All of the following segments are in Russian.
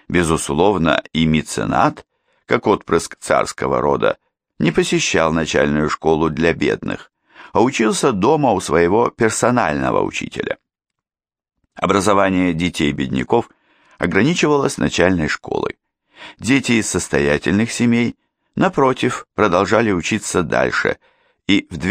Безусловно, и меценат, как отпрыск царского рода, не посещал начальную школу для бедных, а учился дома у своего персонального учителя. Образование детей бедняков ограничивалось начальной школой. Дети из состоятельных семей, напротив, продолжали учиться дальше и в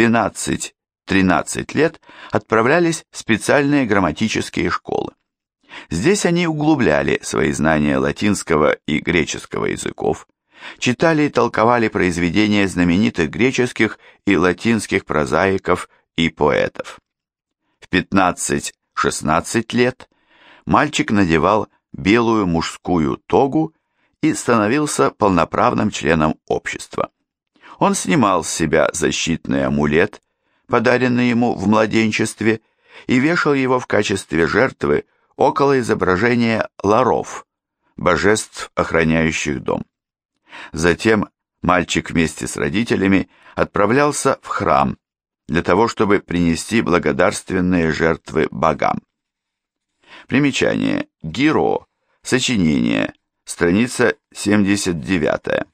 12-13 лет отправлялись в специальные грамматические школы. Здесь они углубляли свои знания латинского и греческого языков, читали и толковали произведения знаменитых греческих и латинских прозаиков и поэтов. В 15-16 лет мальчик надевал белую мужскую тогу и становился полноправным членом общества. Он снимал с себя защитный амулет, подаренный ему в младенчестве, и вешал его в качестве жертвы около изображения ларов, божеств, охраняющих дом. Затем мальчик вместе с родителями отправлялся в храм для того, чтобы принести благодарственные жертвы богам. Примечание. Гиро. Сочинение. Страница 79.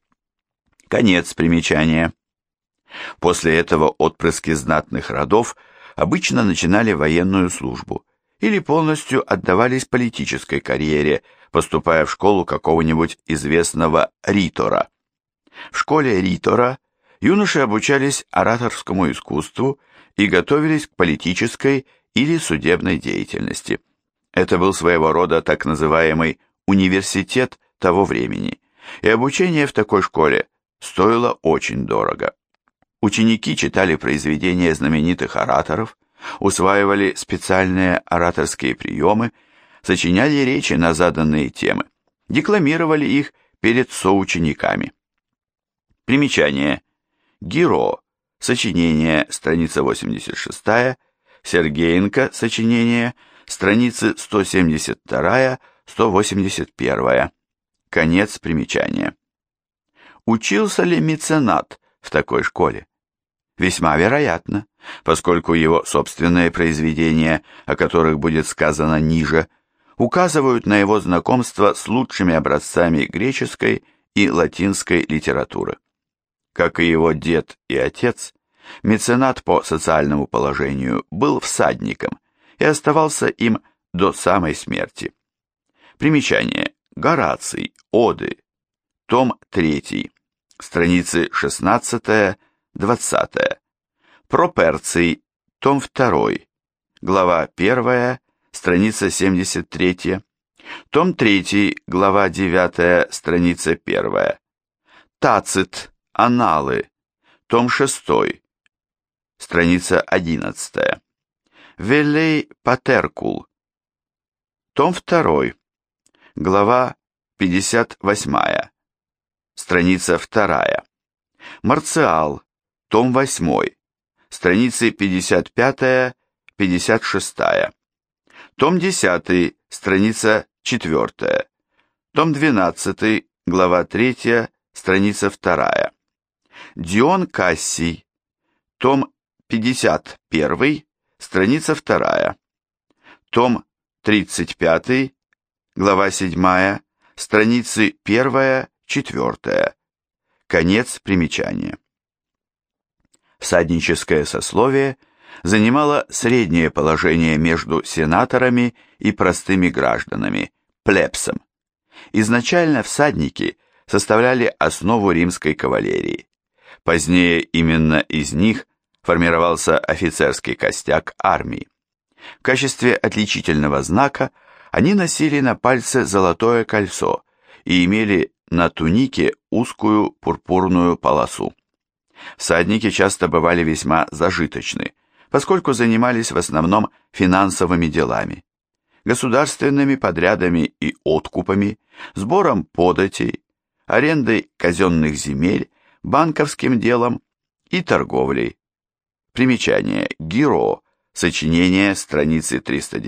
Конец примечания. После этого отпрыски знатных родов обычно начинали военную службу или полностью отдавались политической карьере, поступая в школу какого-нибудь известного ритора. В школе ритора юноши обучались ораторскому искусству и готовились к политической или судебной деятельности. Это был своего рода так называемый университет того времени, и обучение в такой школе стоило очень дорого. Ученики читали произведения знаменитых ораторов, усваивали специальные ораторские приемы, сочиняли речи на заданные темы, декламировали их перед соучениками. Примечание. Гиро. Сочинение, страница 86, Сергеенко. Сочинение, страницы 172-181. Конец примечания. Учился ли меценат в такой школе? Весьма вероятно, поскольку его собственные произведения, о которых будет сказано ниже, указывают на его знакомство с лучшими образцами греческой и латинской литературы. Как и его дед и отец, меценат по социальному положению был всадником и оставался им до самой смерти. Примечание. Гораций. Оды. Том 3. Страницы 16-20. Проперций. Том 2. Глава 1. Страница 73. Том 3. Глава 9. Страница 1. Тацит. Аналы. Том 6. Страница 11. Веллей Патеркул. Том 2. Глава 58. Страница 2. Марциал. Том 8. Страницы 55-56. Том 10. Страница 4. Том 12. Глава 3. Страница 2. Дион Кассий. Том 51. Страница 2. Том 35. Глава 7. Страницы 1-4. Конец примечания. Всадническое сословие занимало среднее положение между сенаторами и простыми гражданами, плебсом. Изначально всадники составляли основу римской кавалерии. Позднее именно из них формировался офицерский костяк армии. В качестве отличительного знака они носили на пальце золотое кольцо и имели на тунике узкую пурпурную полосу. Всадники часто бывали весьма зажиточны, поскольку занимались в основном финансовыми делами, государственными подрядами и откупами, сбором податей, арендой казенных земель, банковским делом и торговлей. Примечание. Гиро. Сочинение, страницы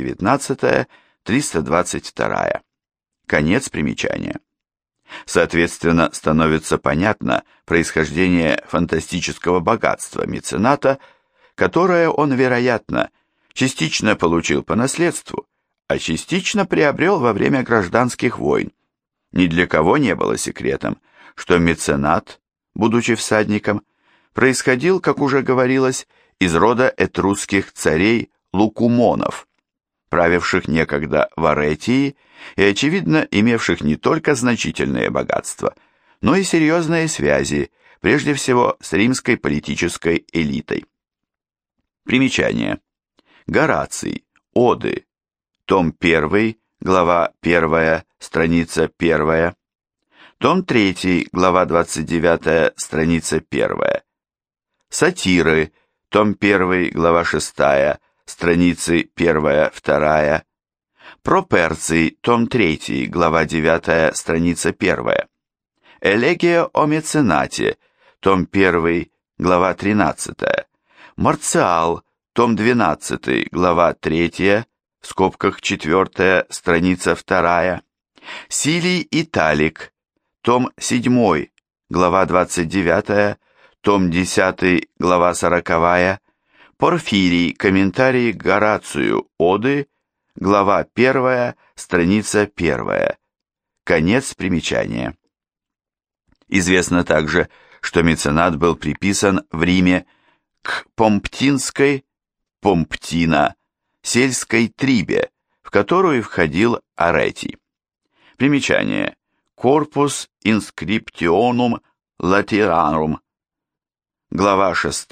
319-322. Конец примечания. Соответственно, становится понятно происхождение фантастического богатства мецената, которое он, вероятно, частично получил по наследству, а частично приобрел во время гражданских войн, Ни для кого не было секретом, что меценат, будучи всадником, происходил, как уже говорилось, из рода этрусских царей Лукумонов, правивших некогда в Аретии и, очевидно, имевших не только значительные богатства, но и серьезные связи, прежде всего с римской политической элитой. Примечание. Гораций. Оды. Том 1, глава 1, страница 1. Том 3, глава 29, страница 1. Сатиры. Том 1, глава 6, страницы 1-2. Проперций. Том 3, глава 9, страница 1. Элегия о меценате. Том 1, глава 13. Марциал. Том 12, глава 3, в скобках 4, страница 2. Силий Италик. Том 7, глава 29, том 10, глава 40. Порфирий. Комментарий к Горацию. Оды. Глава 1, страница 1. Конец примечания. Известно также, что меценат был приписан в Риме к Помптинской, Помптина, сельской трибе, в которую входил Аретий. Примечание. Corpus Inscriptionum Lateranum. Глава 6,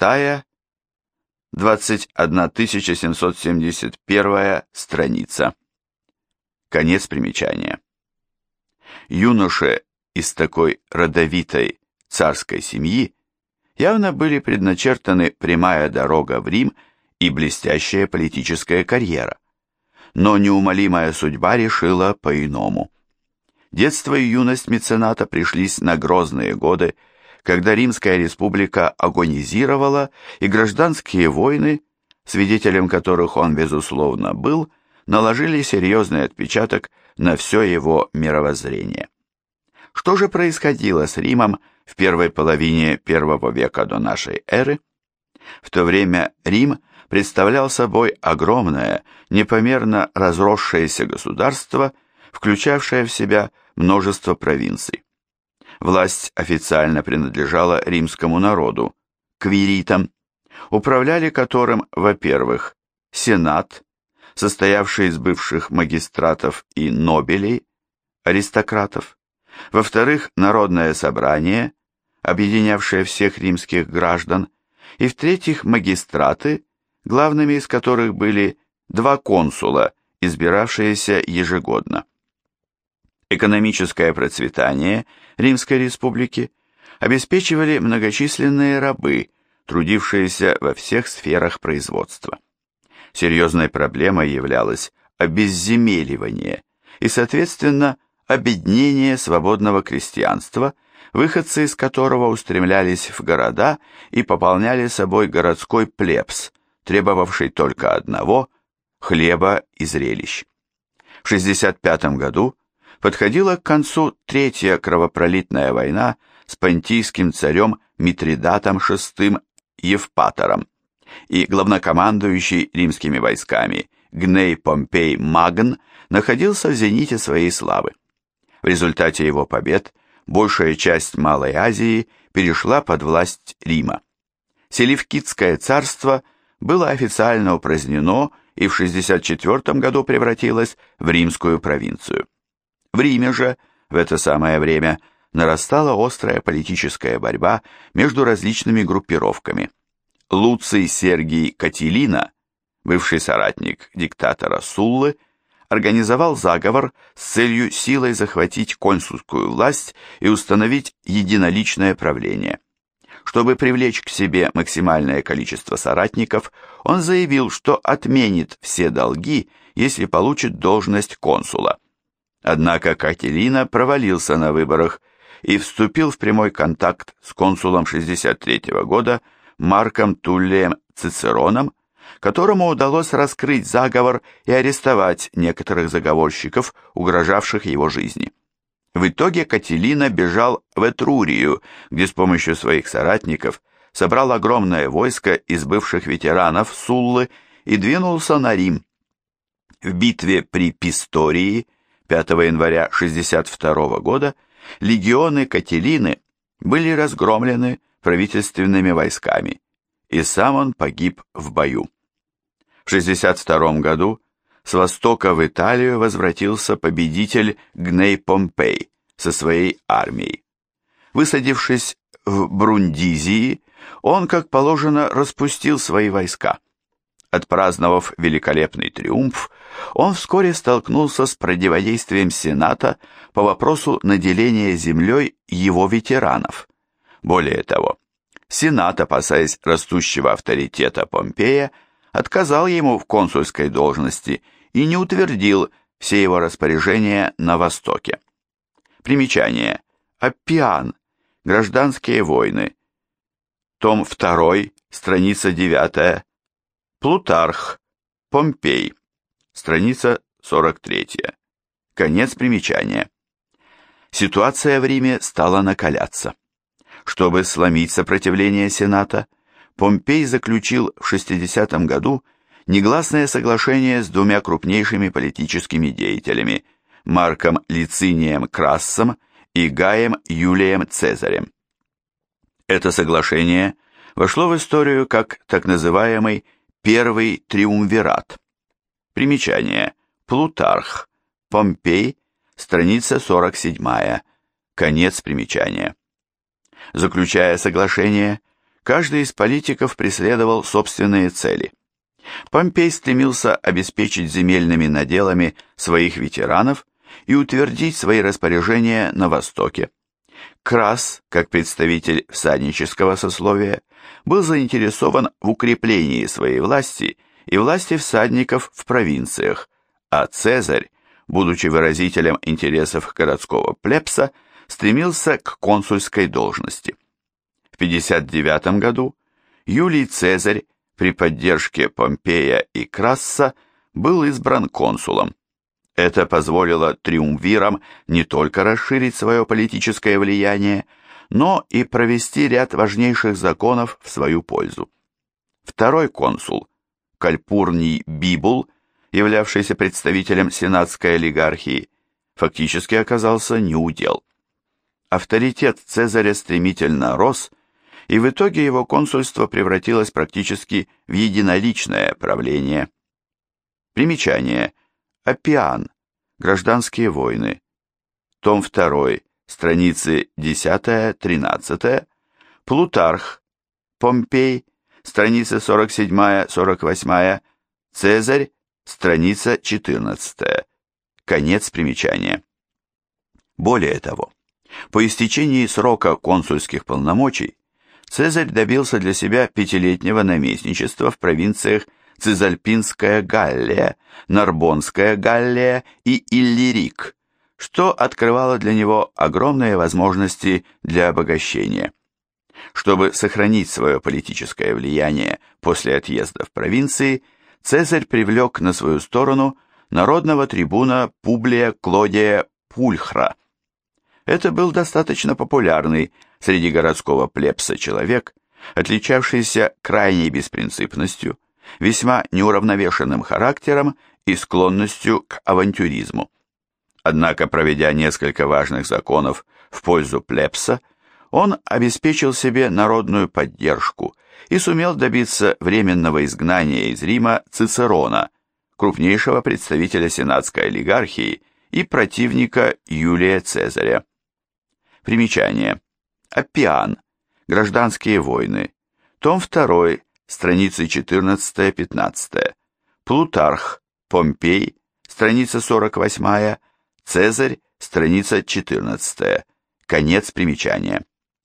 21771 страница. Конец примечания. Юноши из такой родовитой царской семьи явно были предначертаны прямая дорога в Рим и блестящая политическая карьера. Но неумолимая судьба решила по-иному. Детство и юность мецената пришлись на грозные годы, когда Римская республика агонизировала, и гражданские войны, свидетелем которых он, безусловно, был, наложили серьезный отпечаток на все его мировоззрение. Что же происходило с Римом в первой половине I века до нашей эры? В то время Рим представлял собой огромное, непомерно разросшееся государство, включавшее в себя множество провинций. Власть официально принадлежала римскому народу, квиритам, управляли которым, во-первых, сенат, состоявший из бывших магистратов и нобелей, аристократов, во-вторых, народное собрание, объединявшее всех римских граждан, и в-третьих, магистраты, главными из которых были два консула, избиравшиеся ежегодно. Экономическое процветание Римской республики обеспечивали многочисленные рабы, трудившиеся во всех сферах производства. Серьезной проблемой являлось обезземеливание и, соответственно, обеднение свободного крестьянства, выходцы из которого устремлялись в города и пополняли собой городской плебс, требовавший только одного – хлеба и зрелищ. В 65 году подходила к концу Третья кровопролитная война с понтийским царем Митридатом VI Евпатором, и главнокомандующий римскими войсками Гней Помпей Магн находился в зените своей славы. В результате его побед большая часть Малой Азии перешла под власть Рима. Селевкидское царство было официально упразднено и в 64 году превратилось в римскую провинцию. В Риме же в это самое время нарастала острая политическая борьба между различными группировками. Луций Сергий Катилина, бывший соратник диктатора Суллы, организовал заговор с целью силой захватить консульскую власть и установить единоличное правление. Чтобы привлечь к себе максимальное количество соратников, он заявил, что отменит все долги, если получит должность консула. Однако Катилина провалился на выборах и вступил в прямой контакт с консулом 63 года Марком Туллием Цицероном, которому удалось раскрыть заговор и арестовать некоторых заговорщиков, угрожавших его жизни. В итоге Катилина бежал в Этрурию, где с помощью своих соратников собрал огромное войско из бывших ветеранов Суллы и двинулся на Рим. В битве при Пистории 5 января 62 года легионы Катилины были разгромлены правительственными войсками, и сам он погиб в бою. В 62 году с востока в Италию возвратился победитель Гней Помпей со своей армией. Высадившись в Брундизии, он, как положено, распустил свои войска. Отпраздновав великолепный триумф, он вскоре столкнулся с противодействием Сената по вопросу наделения землей его ветеранов. Более того, Сенат, опасаясь растущего авторитета Помпея, отказал ему в консульской должности и не утвердил все его распоряжения на Востоке. Примечание. Аппиан. Гражданские войны. Том 2, страница 9. Плутарх. Помпей. Страница 43. Конец примечания. Ситуация в Риме стала накаляться. Чтобы сломить сопротивление Сената, Помпей заключил в 60 году негласное соглашение с двумя крупнейшими политическими деятелями Марком Лицинием Крассом и Гаем Юлием Цезарем. Это соглашение вошло в историю как так называемый Первый триумвират. Примечание. Плутарх. Помпей. Страница 47. Конец примечания. Заключая соглашение, каждый из политиков преследовал собственные цели. Помпей стремился обеспечить земельными наделами своих ветеранов и утвердить свои распоряжения на Востоке. Красс, как представитель всаднического сословия, был заинтересован в укреплении своей власти и власти всадников в провинциях, а Цезарь, будучи выразителем интересов городского плебса, стремился к консульской должности. В 59 году Юлий Цезарь при поддержке Помпея и Красса был избран консулом. Это позволило триумвирам не только расширить свое политическое влияние, но и провести ряд важнейших законов в свою пользу. Второй консул, Кальпурний Бибул, являвшийся представителем сенатской олигархии, фактически оказался неудел. Авторитет Цезаря стремительно рос, и в итоге его консульство превратилось практически в единоличное правление. Примечание. Аппиан. Гражданские войны. Том 2. Страницы 10-13. Плутарх. Помпей. Страницы 47-48. Цезарь. Страница 14. Конец примечания. Более того, по истечении срока консульских полномочий Цезарь добился для себя 5-летнего наместничества в провинциях Цизальпинская Галлия, Нарбонская Галлия и Иллирик, что открывало для него огромные возможности для обогащения. Чтобы сохранить свое политическое влияние после отъезда в провинции, Цезарь привлек на свою сторону народного трибуна Публия Клодия Пульхра. Это был достаточно популярный среди городского плебса человек, отличавшийся крайней беспринципностью, весьма неуравновешенным характером и склонностью к авантюризму. Однако, проведя несколько важных законов в пользу плебса, он обеспечил себе народную поддержку и сумел добиться временного изгнания из Рима Цицерона, крупнейшего представителя сенатской олигархии и противника Юлия Цезаря. Примечание. Аппиан. Гражданские войны. Том 2. Страницы 14-15. Плутарх. Помпей. Страница 48. Цезарь. Страница 14. Конец примечания.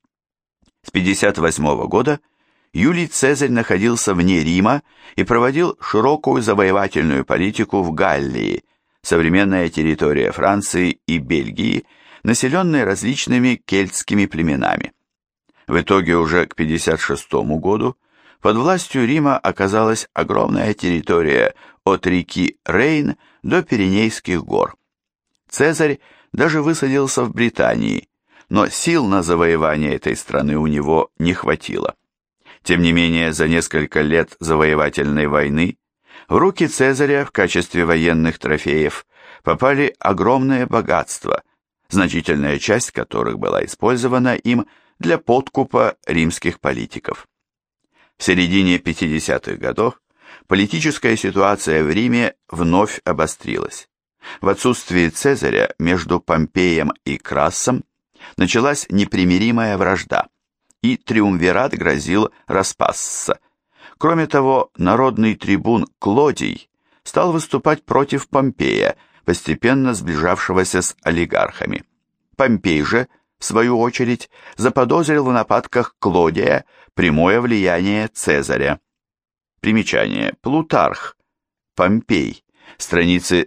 С 58 года Юлий Цезарь находился вне Рима и проводил широкую завоевательную политику в Галлии, современная территория Франции и Бельгии, населенные различными кельтскими племенами. В итоге уже к 56 году под властью Рима оказалась огромная территория от реки Рейн до Пиренейских гор. Цезарь даже высадился в Британии, но сил на завоевание этой страны у него не хватило. Тем не менее, за несколько лет завоевательной войны в руки Цезаря в качестве военных трофеев попали огромные богатства, значительная часть которых была использована им для подкупа римских политиков. В середине 50-х годов политическая ситуация в Риме вновь обострилась. В отсутствие Цезаря между Помпеем и Крассом началась непримиримая вражда, и триумвират грозил распасться. Кроме того, народный трибун Клодий стал выступать против Помпея, постепенно сближавшегося с олигархами. Помпей же, в свою очередь, заподозрил в нападках Клодия прямое влияние Цезаря. Примечание. Плутарх. Помпей. Страницы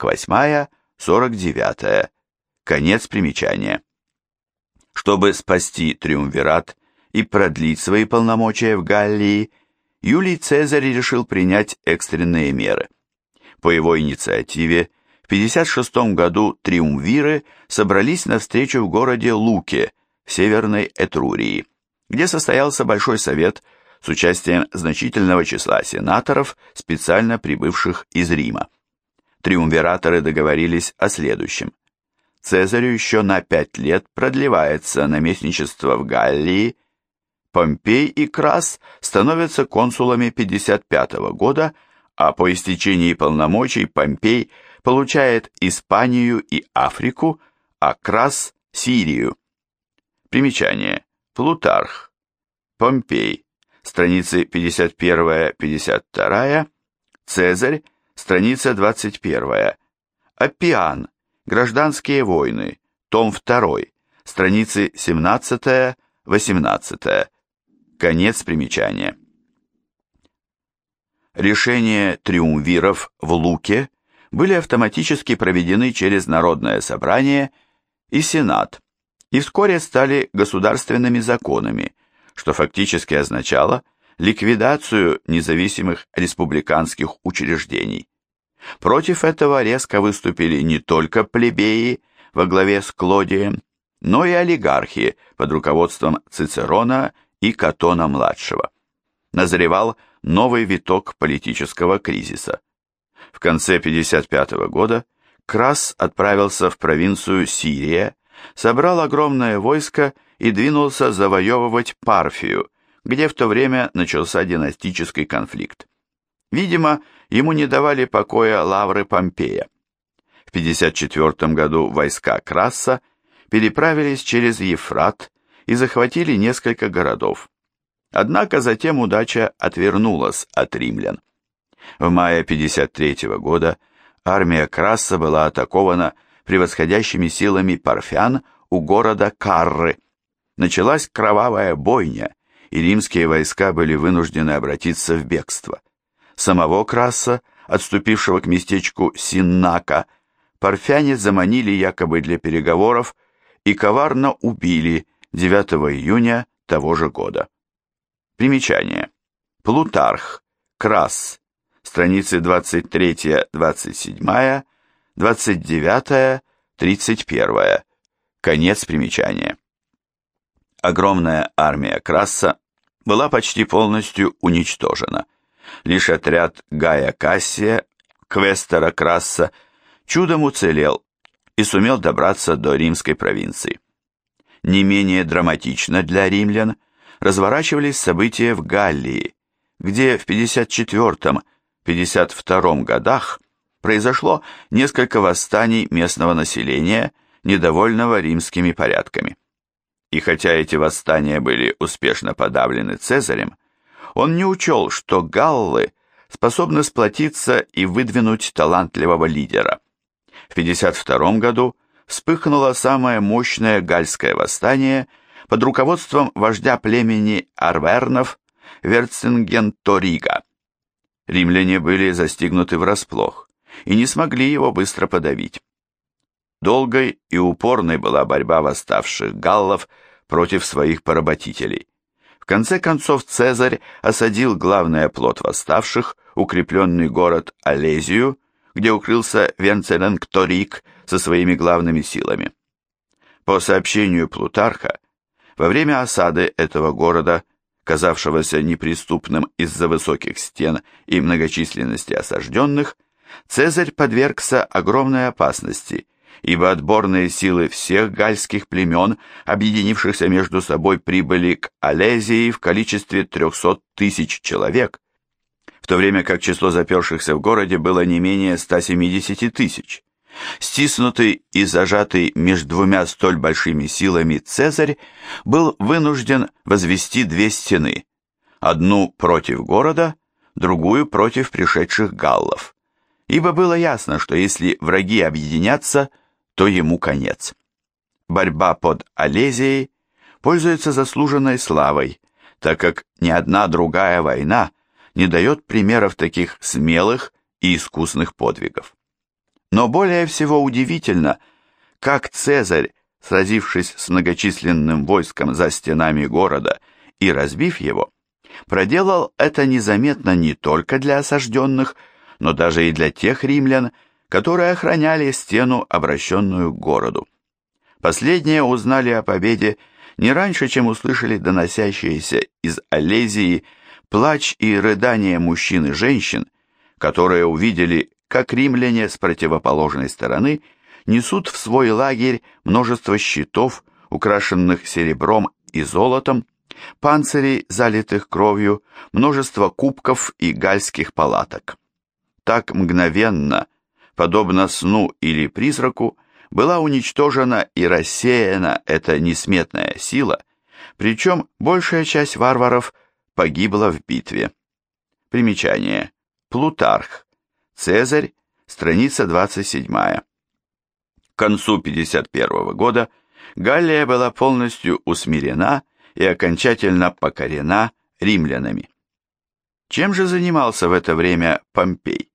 48-49. Конец примечания. Чтобы спасти триумвират и продлить свои полномочия в Галлии, Юлий Цезарь решил принять экстренные меры. По его инициативе в 56 году триумвиры собрались на встречу в городе Луке, в Северной Этрурии, где состоялся Большой совет с участием значительного числа сенаторов, специально прибывших из Рима. Триумвираторы договорились о следующем. Цезарю еще на 5 лет продлевается наместничество в Галлии, Помпей и Красс становятся консулами 55 года, а по истечении полномочий Помпей получает Испанию и Африку, а Красс – Сирию. Примечание. Плутарх. Помпей. Страницы 51-52. Цезарь. Страница 21. Аппиан. Гражданские войны. Том 2. Страницы 17-18. Конец примечания. Решения триумвиров в Луке были автоматически проведены через Народное собрание и Сенат, и вскоре стали государственными законами, что фактически означало ликвидацию независимых республиканских учреждений. Против этого резко выступили не только плебеи во главе с Клодием, но и олигархи под руководством Цицерона и Катона-младшего. Назревал новый виток политического кризиса. В конце 55 года Красс отправился в провинцию Сирия, собрал огромное войско и двинулся завоевывать Парфию, где в то время начался династический конфликт. Видимо, ему не давали покоя лавры Помпея. В 54 году войска Красса переправились через Ефрат и захватили несколько городов. Однако затем удача отвернулась от римлян. В мае 53 года армия Красса была атакована превосходящими силами парфян у города Карры. Началась кровавая бойня, и римские войска были вынуждены обратиться в бегство. Самого Красса, отступившего к местечку Синнака, парфяне заманили якобы для переговоров и коварно убили 9 июня того же года. Примечание. Плутарх. Красс. Страницы 23-27, 29-31. Конец примечания. Огромная армия Красса была почти полностью уничтожена. Лишь отряд Гая Кассия, квестера Красса, чудом уцелел и сумел добраться до римской провинции. Не менее драматично для римлян разворачивались события в Галлии, где в 54-52 годах произошло несколько восстаний местного населения, недовольного римскими порядками. И хотя эти восстания были успешно подавлены Цезарем, он не учел, что галлы способны сплотиться и выдвинуть талантливого лидера. В 52 году вспыхнуло самое мощное гальское восстание под руководством вождя племени Арвернов Верцингенторига. Римляне были застигнуты врасплох и не смогли его быстро подавить. Долгой и упорной была борьба восставших галлов против своих поработителей. В конце концов Цезарь осадил главный оплот восставших, укрепленный город Алезию, где укрылся Верцингенториг со своими главными силами. По сообщению Плутарха, во время осады этого города, казавшегося неприступным из-за высоких стен и многочисленности осажденных, Цезарь подвергся огромной опасности, ибо отборные силы всех гальских племен, объединившихся между собой, прибыли к Алезии в количестве 300 тысяч человек, в то время как число запершихся в городе было не менее 170 тысяч. Стиснутый и зажатый между двумя столь большими силами Цезарь был вынужден возвести две стены, одну против города, другую против пришедших галлов, ибо было ясно, что если враги объединятся, то ему конец. Борьба под Алезией пользуется заслуженной славой, так как ни одна другая война не дает примеров таких смелых и искусных подвигов. Но более всего удивительно, как Цезарь, сразившись с многочисленным войском за стенами города и разбив его, проделал это незаметно не только для осажденных, но даже и для тех римлян, которые охраняли стену, обращенную к городу. Последние узнали о победе не раньше, чем услышали доносящиеся из Алезии плач и рыдания мужчин и женщин, которые увидели, как римляне с противоположной стороны несут в свой лагерь множество щитов, украшенных серебром и золотом, панцирей, залитых кровью, множество кубков и гальских палаток. Так мгновенно, подобно сну или призраку, была уничтожена и рассеяна эта несметная сила, причем большая часть варваров погибла в битве. Примечание. Плутарх. Цезарь. Страница 27. К концу 51 года Галлия была полностью усмирена и окончательно покорена римлянами. Чем же занимался в это время Помпей?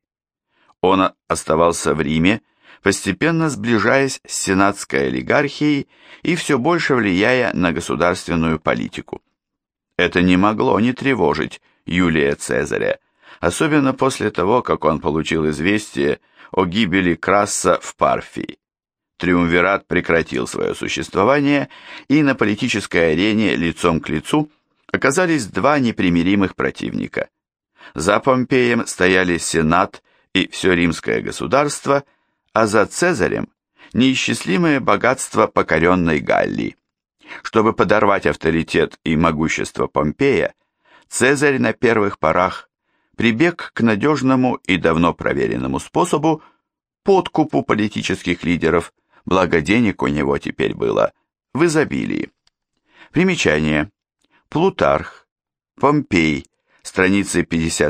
Он оставался в Риме, постепенно сближаясь с сенатской олигархией и все больше влияя на государственную политику. Это не могло не тревожить Юлия Цезаря, особенно после того, как он получил известие о гибели Красса в Парфии. Триумвират прекратил свое существование, и на политической арене лицом к лицу оказались два непримиримых противника. За Помпеем стояли Сенат и все римское государство, а за Цезарем неисчислимое богатство покоренной Галлии. Чтобы подорвать авторитет и могущество Помпея, Цезарь на первых порах прибег к надежному и давно проверенному способу подкупу политических лидеров, благо денег у него теперь было в изобилии. Примечание. Плутарх, Помпей, страницы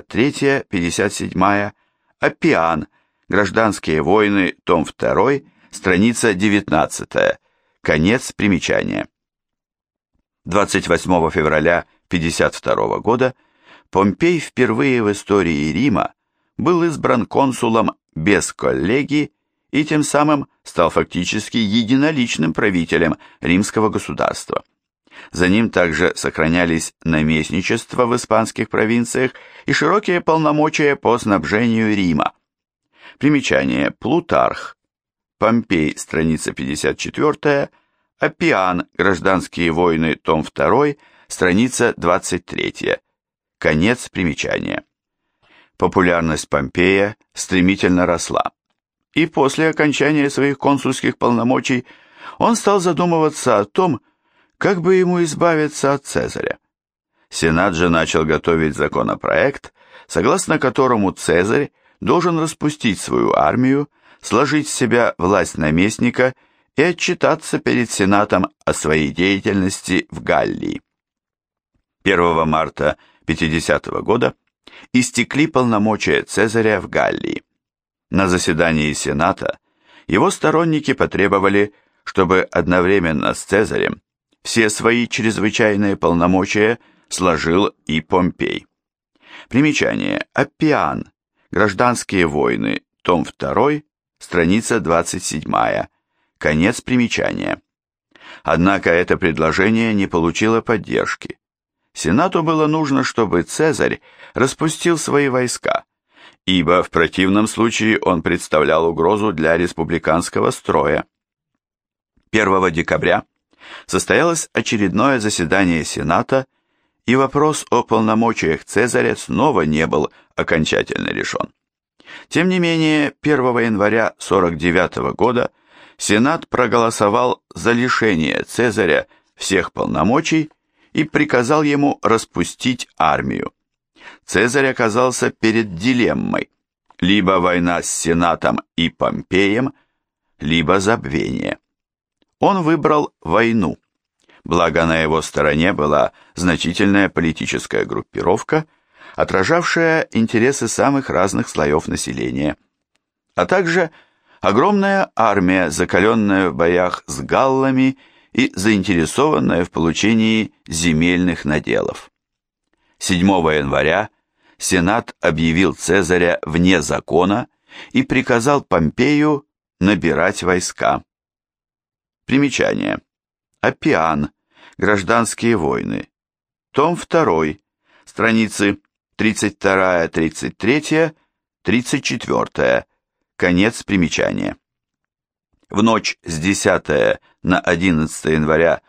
53-57, Аппиан, Гражданские войны, том 2, страница 19, конец примечания. 28 февраля 52 года Помпей впервые в истории Рима был избран консулом без коллегии и тем самым стал фактически единоличным правителем римского государства. За ним также сохранялись наместничества в испанских провинциях и широкие полномочия по снабжению Рима. Примечание. Плутарх. Помпей, страница 54, Аппиан, Гражданские войны, том 2, страница 23. Конец примечания. Популярность Помпея стремительно росла, и после окончания своих консульских полномочий он стал задумываться о том, как бы ему избавиться от Цезаря. Сенат же начал готовить законопроект, согласно которому Цезарь должен распустить свою армию, сложить в себя власть наместника и отчитаться перед Сенатом о своей деятельности в Галлии. 1 марта 50 года истекли полномочия Цезаря в Галлии. На заседании Сената его сторонники потребовали, чтобы одновременно с Цезарем все свои чрезвычайные полномочия сложил и Помпей. Примечание. Аппиан. Гражданские войны. Том 2. Страница 27. Конец примечания. Однако это предложение не получило поддержки. Сенату было нужно, чтобы Цезарь распустил свои войска, ибо в противном случае он представлял угрозу для республиканского строя. 1 декабря состоялось очередное заседание Сената, и вопрос о полномочиях Цезаря снова не был окончательно решен. Тем не менее, 1 января 49 года Сенат проголосовал за лишение Цезаря всех полномочий и приказал ему распустить армию. Цезарь оказался перед дилеммой: либо война с Сенатом и Помпеем, либо забвение. Он выбрал войну, благо на его стороне была значительная политическая группировка, отражавшая интересы самых разных слоев населения, а также огромная армия, закаленная в боях с галлами и заинтересованная в получении земельных наделов. 7 января Сенат объявил Цезаря вне закона и приказал Помпею набирать войска. Примечание. Аппиан. Гражданские войны. Том 2. Страницы 32, 33, 34. Конец примечания. В ночь с 10 на 11 января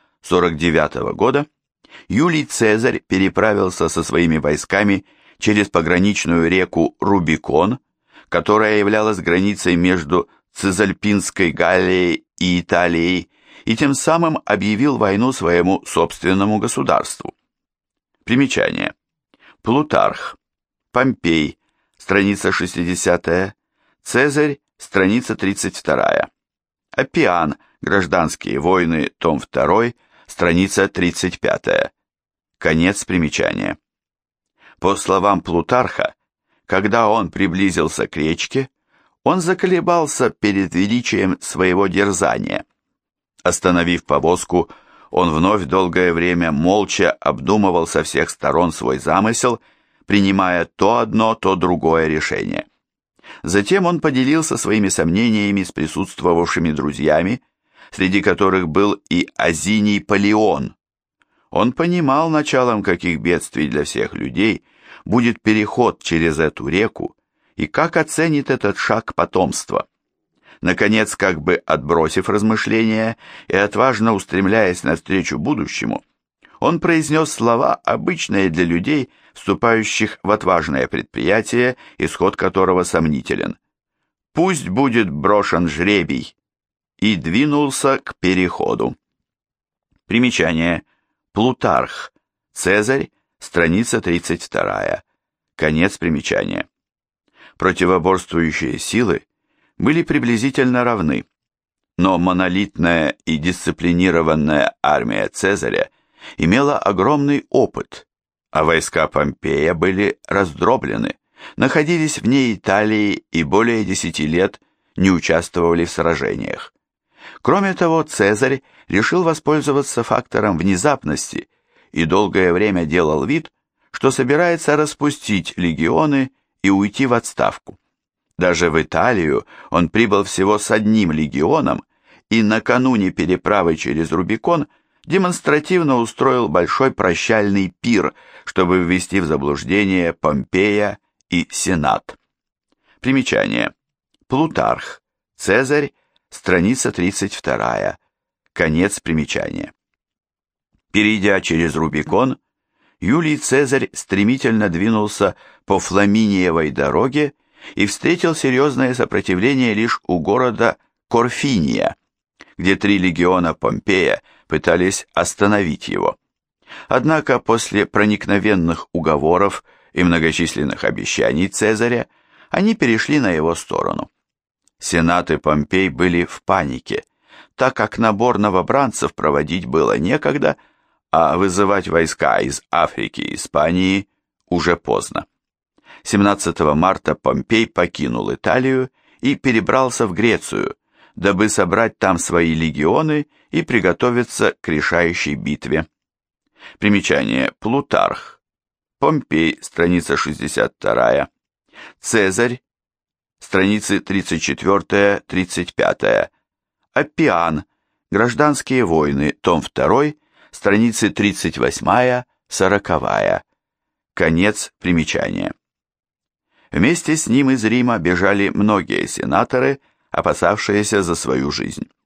49 года Юлий Цезарь переправился со своими войсками через пограничную реку Рубикон, которая являлась границей между Цезальпинской Галлией и Италией, и тем самым объявил войну своему собственному государству. Примечание. Плутарх. Помпей. Страница 60. Цезарь. Страница 32. Аппиан. Гражданские войны. Том 2. Страница 35. Конец примечания. По словам Плутарха, когда он приблизился к речке, он заколебался перед величием своего дерзания. Остановив повозку, он вновь долгое время молча обдумывал со всех сторон свой замысел, принимая то одно, то другое решение. Затем он поделился своими сомнениями с присутствовавшими друзьями, среди которых был и Азиний Палеон. Он понимал, началом каких бедствий для всех людей будет переход через эту реку, и как оценит этот шаг потомство. Наконец, как бы отбросив размышления и отважно устремляясь навстречу будущему, он произнес слова, обычные для людей, вступающих в отважное предприятие, исход которого сомнителен. «Пусть будет брошен жребий», и двинулся к переходу. Примечание. Плутарх. Цезарь. Страница 32. Конец примечания. Противоборствующие силы были приблизительно равны, но монолитная и дисциплинированная армия Цезаря имела огромный опыт, а войска Помпея были раздроблены, находились вне Италии и более 10 лет не участвовали в сражениях. Кроме того, Цезарь решил воспользоваться фактором внезапности и долгое время делал вид, что собирается распустить легионы и уйти в отставку. Даже в Италию он прибыл всего с одним легионом и накануне переправы через Рубикон демонстративно устроил большой прощальный пир, чтобы ввести в заблуждение Помпея и Сенат. Примечание. Плутарх. Цезарь. Страница 32. Конец примечания. Перейдя через Рубикон, Юлий Цезарь стремительно двинулся по Фламиниевой дороге и встретил серьезное сопротивление лишь у города Корфиния, где 3 легиона Помпея пытались остановить его. Однако после проникновенных уговоров и многочисленных обещаний Цезаря они перешли на его сторону. Сенат и Помпей были в панике, так как набор новобранцев проводить было некогда, а вызывать войска из Африки и Испании уже поздно. 17 марта Помпей покинул Италию и перебрался в Грецию, дабы собрать там свои легионы и приготовиться к решающей битве. Примечание. Плутарх. Помпей, страница 62. Цезарь, страницы 34-35. Аппиан. Гражданские войны. Том 2. Страницы 38-40. Конец примечания. Вместе с ним из Рима бежали многие сенаторы, опасавшиеся за свою жизнь.